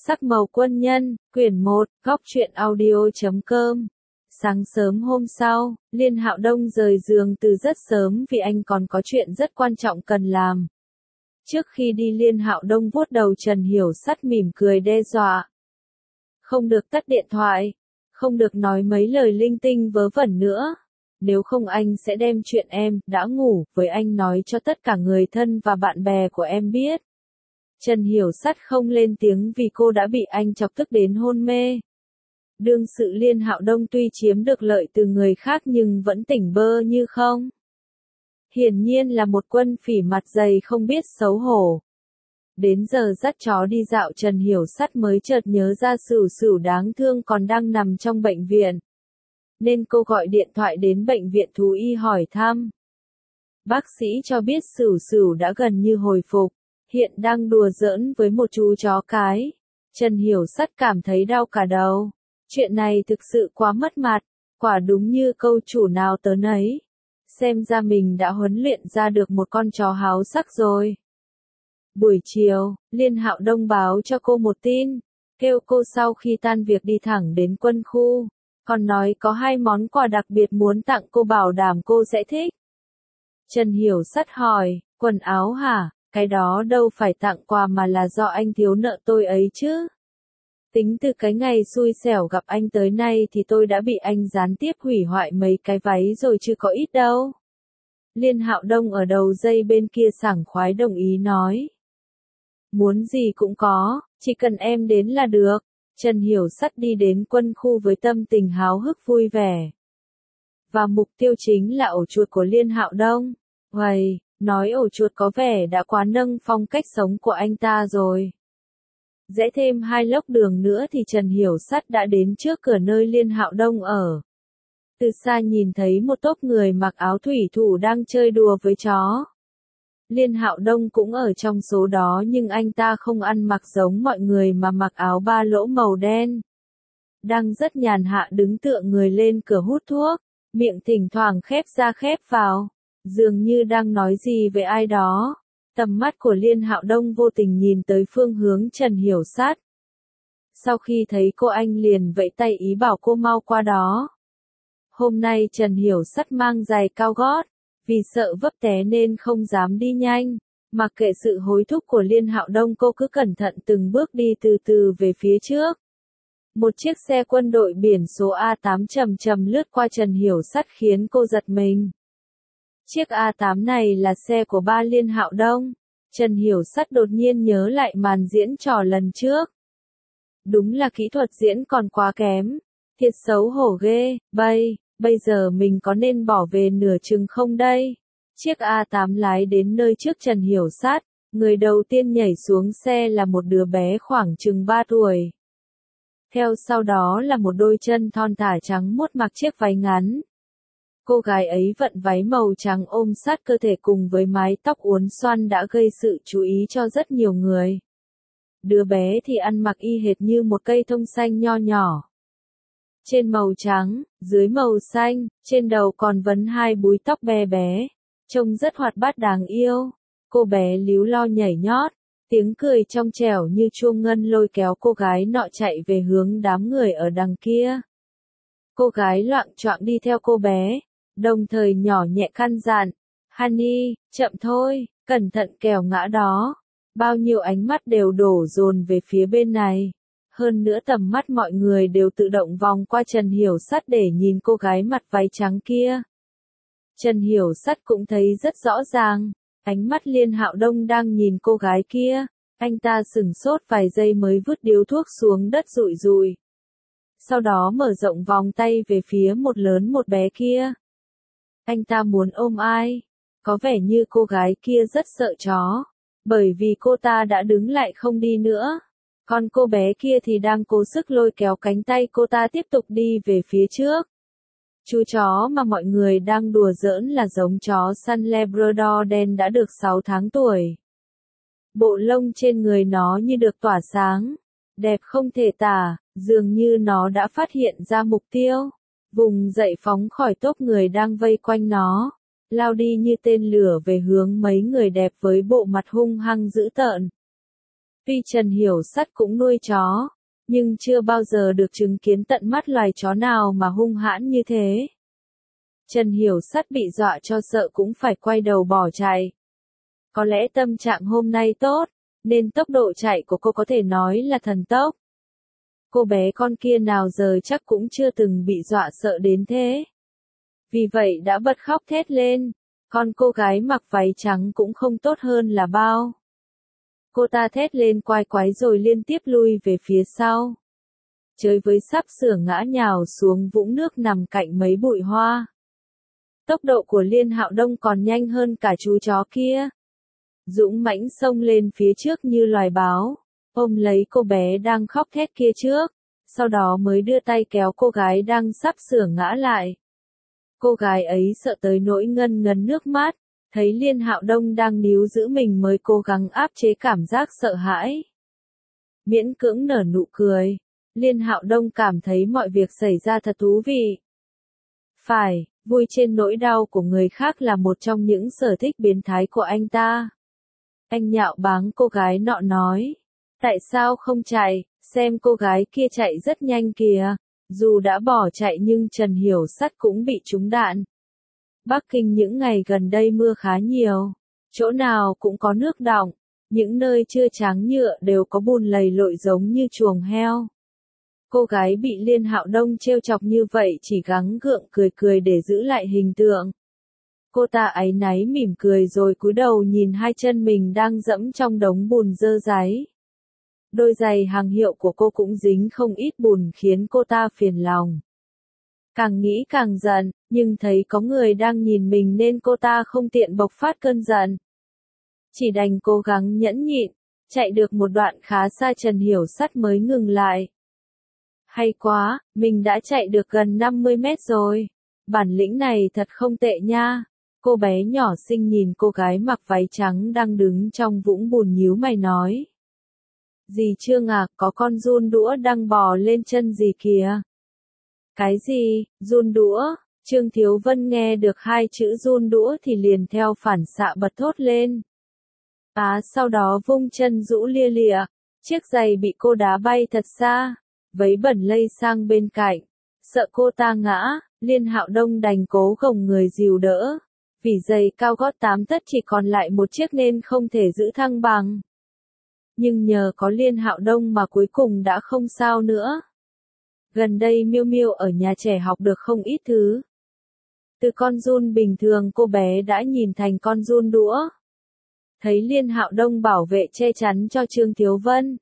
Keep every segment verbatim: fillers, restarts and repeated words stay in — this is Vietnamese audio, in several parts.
Sắc màu quân nhân, quyển một, góc truyện audio chấm com. Sáng sớm hôm sau, Liên Hạo Đông rời giường từ rất sớm vì anh còn có chuyện rất quan trọng cần làm. Trước khi đi Liên Hạo Đông vuốt đầu Trần Hiểu Sắt mỉm cười đe dọa. Không được tắt điện thoại, không được nói mấy lời linh tinh vớ vẩn nữa. Nếu không anh sẽ đem chuyện em đã ngủ với anh nói cho tất cả người thân và bạn bè của em biết. Trần Hiểu Sắt không lên tiếng vì cô đã bị anh chọc tức đến hôn mê. Đương sự Liên Hạo Đông tuy chiếm được lợi từ người khác nhưng vẫn tỉnh bơ như không. Hiển nhiên là một quân phỉ mặt dày không biết xấu hổ. Đến giờ dắt chó đi dạo Trần Hiểu Sắt mới chợt nhớ ra Sửu Sửu đáng thương còn đang nằm trong bệnh viện. Nên cô gọi điện thoại đến bệnh viện thú y hỏi thăm. Bác sĩ cho biết Sửu Sửu đã gần như hồi phục, hiện đang đùa giỡn với một chú chó cái. Trần Hiểu Sắt cảm thấy đau cả đầu. Chuyện này thực sự quá mất mặt, quả đúng như câu chủ nào tớ nấy. Xem ra mình đã huấn luyện ra được một con chó háo sắc rồi. Buổi chiều, Liên Hạo Đông báo cho cô một tin, kêu cô sau khi tan việc đi thẳng đến quân khu, còn nói có hai món quà đặc biệt muốn tặng cô bảo đảm cô sẽ thích. Trần Hiểu Sắt hỏi, quần áo hả? Cái đó đâu phải tặng quà mà là do anh thiếu nợ tôi ấy chứ. Tính từ cái ngày xui xẻo gặp anh tới nay thì tôi đã bị anh gián tiếp hủy hoại mấy cái váy rồi chứ có ít đâu. Liên Hạo Đông ở đầu dây bên kia sảng khoái đồng ý nói. Muốn gì cũng có, chỉ cần em đến là được. Trần Hiểu Sắt đi đến quân khu với tâm tình háo hức vui vẻ. Và mục tiêu chính là ổ chuột của Liên Hạo Đông. Uầy, nói ổ chuột có vẻ đã quá nâng phong cách sống của anh ta rồi. Rẽ thêm hai lốc đường nữa thì Trần Hiểu Sắt đã đến trước cửa nơi Liên Hạo Đông ở. Từ xa nhìn thấy một tốp người mặc áo thủy thủ đang chơi đùa với chó. Liên Hạo Đông cũng ở trong số đó nhưng anh ta không ăn mặc giống mọi người mà mặc áo ba lỗ màu đen. Đang rất nhàn hạ đứng tựa người lên cửa hút thuốc, miệng thỉnh thoảng khép ra khép vào, dường như đang nói gì với ai đó. Tầm mắt của Liên Hạo Đông vô tình nhìn tới phương hướng Trần Hiểu Sắt. Sau khi thấy cô anh liền vẫy tay ý bảo cô mau qua đó. Hôm nay Trần Hiểu Sắt mang giày cao gót, vì sợ vấp té nên không dám đi nhanh. Mặc kệ sự hối thúc của Liên Hạo Đông cô cứ cẩn thận từng bước đi từ từ về phía trước. Một chiếc xe quân đội biển số A tám chầm chầm lướt qua Trần Hiểu Sắt khiến cô giật mình. Chiếc A tám này là xe của ba Liên Hạo Đông. Trần Hiểu Sắt đột nhiên nhớ lại màn diễn trò lần trước. Đúng là kỹ thuật diễn còn quá kém. Thiệt xấu hổ ghê, bây, bây giờ mình có nên bỏ về nửa chừng không đây? Chiếc A tám lái đến nơi trước Trần Hiểu Sắt, người đầu tiên nhảy xuống xe là một đứa bé khoảng chừng ba tuổi. Theo sau đó là một đôi chân thon thả trắng muốt mặc chiếc váy ngắn. Cô gái ấy vận váy màu trắng ôm sát cơ thể cùng với mái tóc uốn xoăn đã gây sự chú ý cho rất nhiều người. Đứa bé thì ăn mặc y hệt như một cây thông xanh nho nhỏ. Trên màu trắng, dưới màu xanh, trên đầu còn vấn hai búi tóc bé bé. Trông rất hoạt bát đáng yêu. Cô bé líu lo nhảy nhót, tiếng cười trong trẻo như chuông ngân lôi kéo cô gái nọ chạy về hướng đám người ở đằng kia. Cô gái loạng choạng đi theo cô bé, đồng thời nhỏ nhẹ căn dặn, Honey, chậm thôi, cẩn thận kẻo ngã đó. Bao nhiêu ánh mắt đều đổ dồn về phía bên này. Hơn nữa tầm mắt mọi người đều tự động vòng qua Trần Hiểu Sắt để nhìn cô gái mặt váy trắng kia. Trần Hiểu Sắt cũng thấy rất rõ ràng, ánh mắt Liên Hạo Đông đang nhìn cô gái kia. Anh ta sửng sốt vài giây mới vứt điếu thuốc xuống đất rụi rụi. Sau đó mở rộng vòng tay về phía một lớn một bé kia. Anh ta muốn ôm ai? Có vẻ như cô gái kia rất sợ chó, bởi vì cô ta đã đứng lại không đi nữa. Còn cô bé kia thì đang cố sức lôi kéo cánh tay cô ta tiếp tục đi về phía trước. Chú chó mà mọi người đang đùa giỡn là giống chó săn Labrador đen đã được sáu tháng tuổi. Bộ lông trên người nó như được tỏa sáng, đẹp không thể tả, dường như nó đã phát hiện ra mục tiêu. Vùng dậy phóng khỏi tốp người đang vây quanh nó, lao đi như tên lửa về hướng mấy người đẹp với bộ mặt hung hăng dữ tợn. Tuy Trần Hiểu Sắt cũng nuôi chó, nhưng chưa bao giờ được chứng kiến tận mắt loài chó nào mà hung hãn như thế. Trần Hiểu Sắt bị dọa cho sợ cũng phải quay đầu bỏ chạy. Có lẽ tâm trạng hôm nay tốt, nên tốc độ chạy của cô có thể nói là thần tốc. Cô bé con kia nào giờ chắc cũng chưa từng bị dọa sợ đến thế. Vì vậy đã bật khóc thét lên, còn cô gái mặc váy trắng cũng không tốt hơn là bao. Cô ta thét lên quai quái rồi liên tiếp lui về phía sau. Chơi với sắp sửa ngã nhào xuống vũng nước nằm cạnh mấy bụi hoa. Tốc độ của Liên Hạo Đông còn nhanh hơn cả chú chó kia. Dũng mãnh xông lên phía trước như loài báo, ôm lấy cô bé đang khóc thét kia trước, sau đó mới đưa tay kéo cô gái đang sắp sửa ngã lại. Cô gái ấy sợ tới nỗi ngân ngấn nước mắt, thấy Liên Hạo Đông đang níu giữ mình mới cố gắng áp chế cảm giác sợ hãi. Miễn cưỡng nở nụ cười, Liên Hạo Đông cảm thấy mọi việc xảy ra thật thú vị. Phải, vui trên nỗi đau của người khác là một trong những sở thích biến thái của anh ta. Anh nhạo báng cô gái nọ nói, tại sao không chạy, xem cô gái kia chạy rất nhanh kìa. Dù đã bỏ chạy nhưng Trần Hiểu Sắt cũng bị trúng đạn. Bắc Kinh những ngày gần đây mưa khá nhiều, chỗ nào cũng có nước đọng, những nơi chưa tráng nhựa đều có bùn lầy lội giống như chuồng heo. Cô gái bị Liên Hạo Đông trêu chọc như vậy chỉ gắng gượng cười cười để giữ lại hình tượng. Cô ta áy náy mỉm cười rồi cúi đầu nhìn hai chân mình đang dẫm trong đống bùn dơ dáy. Đôi giày hàng hiệu của cô cũng dính không ít bùn khiến cô ta phiền lòng. Càng nghĩ càng giận, nhưng thấy có người đang nhìn mình nên cô ta không tiện bộc phát cơn giận. Chỉ đành cố gắng nhẫn nhịn, chạy được một đoạn khá xa Trần Hiểu Sắt mới ngừng lại. Hay quá, mình đã chạy được gần năm mươi mét rồi. Bản lĩnh này thật không tệ nha. Cô bé nhỏ xinh nhìn cô gái mặc váy trắng đang đứng trong vũng bùn nhíu mày nói. Dì Trương à, có con giun đũa đang bò lên chân dì kìa. Cái gì, giun đũa? Trương Thiếu Vân nghe được hai chữ giun đũa thì liền theo phản xạ bật thốt lên. Á sau đó vung chân rũ lia lịa, chiếc giày bị cô đá bay thật xa, vấy bẩn lây sang bên cạnh. Sợ cô ta ngã, Liên Hạo Đông đành cố gồng người dìu đỡ. Vì giày cao gót tám tấc chỉ còn lại một chiếc nên không thể giữ thăng bằng. Nhưng nhờ có Liên Hạo Đông mà cuối cùng đã không sao nữa. Gần đây Miêu Miêu ở nhà trẻ học được không ít thứ. Từ con giun bình thường cô bé đã nhìn thành con giun đũa. Thấy Liên Hạo Đông bảo vệ che chắn cho Trương Thiếu Vân.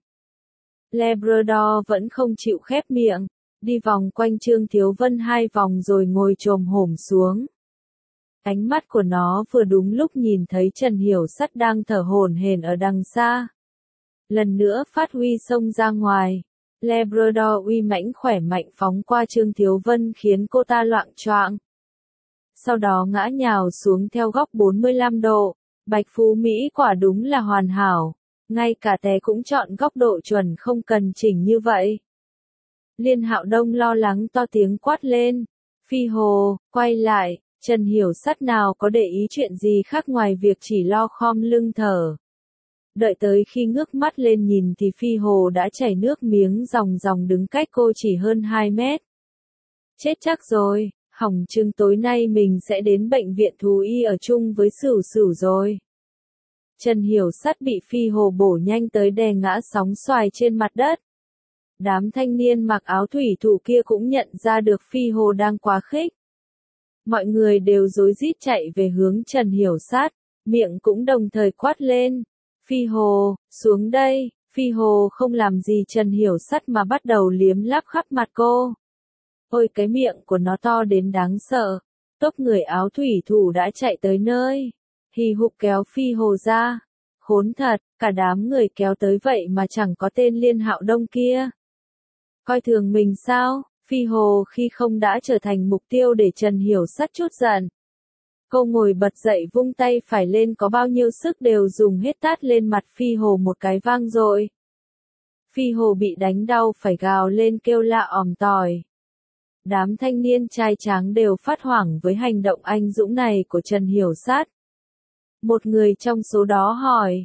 Labrador vẫn không chịu khép miệng, đi vòng quanh Trương Thiếu Vân hai vòng rồi ngồi chồm hổm xuống. Ánh mắt của nó vừa đúng lúc nhìn thấy Trần Hiểu Sắt đang thở hổn hển ở đằng xa. Lần nữa phát huy xông ra ngoài. Labrador uy mãnh khỏe mạnh phóng qua Trương Thiếu Vân khiến cô ta loạng choạng. Sau đó ngã nhào xuống theo góc bốn mươi lăm độ. Bạch Phú Mỹ quả đúng là hoàn hảo. Ngay cả té cũng chọn góc độ chuẩn không cần chỉnh như vậy. Liên Hạo Đông lo lắng to tiếng quát lên. Phi Hồ, quay lại. Trần Hiểu Sắt nào có để ý chuyện gì khác ngoài việc chỉ lo khom lưng thở. Đợi tới khi ngước mắt lên nhìn thì Phi Hồ đã chảy nước miếng ròng ròng đứng cách cô chỉ hơn hai mét. Chết chắc rồi, hỏng chừng tối nay mình sẽ đến bệnh viện thú y ở chung với Sửu Sửu rồi. Trần Hiểu Sắt bị Phi Hồ bổ nhanh tới đè ngã sóng xoài trên mặt đất. Đám thanh niên mặc áo thủy thủ kia cũng nhận ra được Phi Hồ đang quá khích. Mọi người đều rối rít chạy về hướng Trần Hiểu Sắt, miệng cũng đồng thời quát lên. Phi Hồ, xuống đây. Phi Hồ không làm gì Trần Hiểu Sắt mà bắt đầu liếm láp khắp mặt cô. Ôi cái miệng của nó to đến đáng sợ. Tốp người áo thủy thủ đã chạy tới nơi. Hì hục kéo Phi Hồ ra. Khốn thật, cả đám người kéo tới vậy mà chẳng có tên Liên Hạo Đông kia. Coi thường mình sao? Phi Hồ khi không đã trở thành mục tiêu để Trần Hiểu Sắt chút giận. Cô ngồi bật dậy vung tay phải lên có bao nhiêu sức đều dùng hết tát lên mặt Phi Hồ một cái vang dội. Phi Hồ bị đánh đau phải gào lên kêu la òm tỏi. Đám thanh niên trai tráng đều phát hoảng với hành động anh dũng này của Trần Hiểu Sắt. Một người trong số đó hỏi,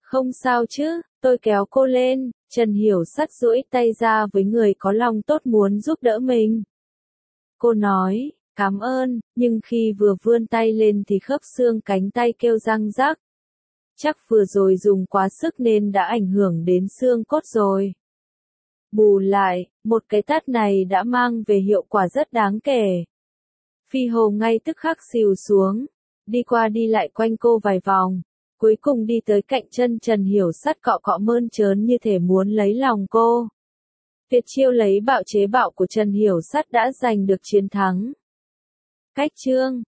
Không sao chứ, tôi kéo cô lên, Trần Hiểu Sắt duỗi tay ra với người có lòng tốt muốn giúp đỡ mình. Cô nói, cảm ơn, nhưng khi vừa vươn tay lên thì khớp xương cánh tay kêu răng rắc. Chắc vừa rồi dùng quá sức nên đã ảnh hưởng đến xương cốt rồi. Bù lại, một cái tát này đã mang về hiệu quả rất đáng kể. Phi Hồ ngay tức khắc xìu xuống, đi qua đi lại quanh cô vài vòng, cuối cùng đi tới cạnh chân Trần Hiểu Sắt cọ cọ mơn trớn như thể muốn lấy lòng cô. Tuyệt chiêu lấy bạo chế bạo của Trần Hiểu Sắt đã giành được chiến thắng. Cách chương